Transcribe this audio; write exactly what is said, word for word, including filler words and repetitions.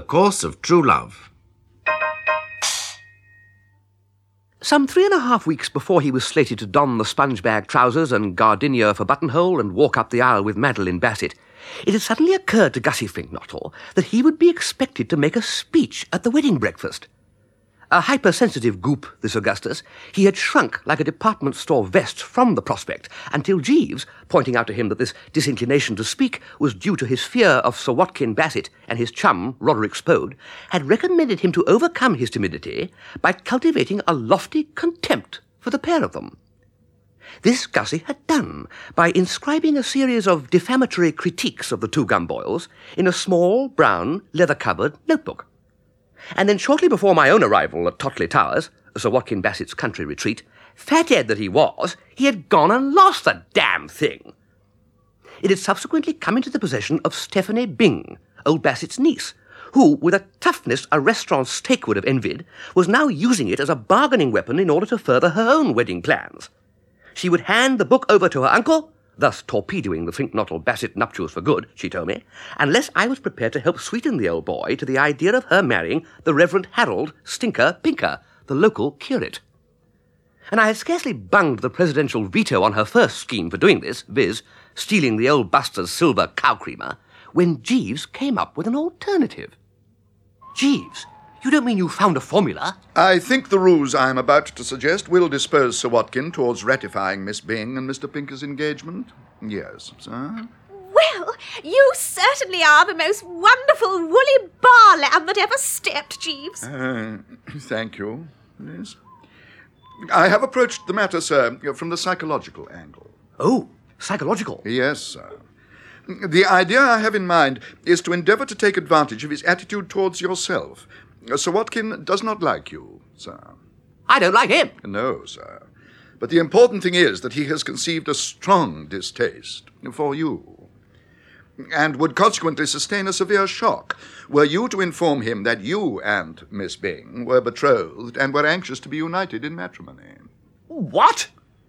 course of true love. Some three and a half weeks before he was slated to don the sponge-bag trousers and gardenia for buttonhole and walk up the aisle with Madeline Bassett, it had suddenly occurred to Gussie Fink-Nottle that he would be expected to make a speech at the wedding breakfast. A hypersensitive goop, this Augustus, he had shrunk like a department store vest from the prospect until Jeeves, pointing out to him that this disinclination to speak was due to his fear of Sir Watkin Bassett and his chum, Roderick Spode, had recommended him to overcome his timidity by cultivating a lofty contempt for the pair of them. This Gussie had done by inscribing a series of defamatory critiques of the two Gumboils in a small, brown, leather-covered notebook. And then shortly before my own arrival at Totley Towers, Sir Watkin Bassett's country retreat, fathead that he was, he had gone and lost the damn thing. It had subsequently come into the possession of Stephanie Byng, old Bassett's niece, who, with a toughness a restaurant steak would have envied, was now using it as a bargaining weapon in order to further her own wedding plans. She would hand the book over to her uncle, thus torpedoing the Fink-Nottle-Bassett nuptials for good, she told me, unless I was prepared to help sweeten the old boy to the idea of her marrying the Reverend Harold Stinker Pinker, the local curate. And I had scarcely bunged the presidential veto on her first scheme for doing this, viz., stealing the old buster's silver cow creamer, when Jeeves came up with an alternative. Jeeves, you don't mean you found a formula? I think the ruse I am about to suggest will dispose Sir Watkin towards ratifying Miss Byng and Mister Pinker's engagement. Yes, sir. Well, you certainly are the most wonderful woolly bar lamb that ever stepped, Jeeves. Uh, thank you. Yes. I have approached the matter, sir, from the psychological angle. Oh, psychological? Yes, sir. The idea I have in mind is to endeavour to take advantage of his attitude towards yourself. Sir Watkin does not like you, sir. I don't like him. No, sir. But the important thing is that he has conceived a strong distaste for you, and would consequently sustain a severe shock were you to inform him that you and Miss Byng were betrothed and were anxious to be united in matrimony. What?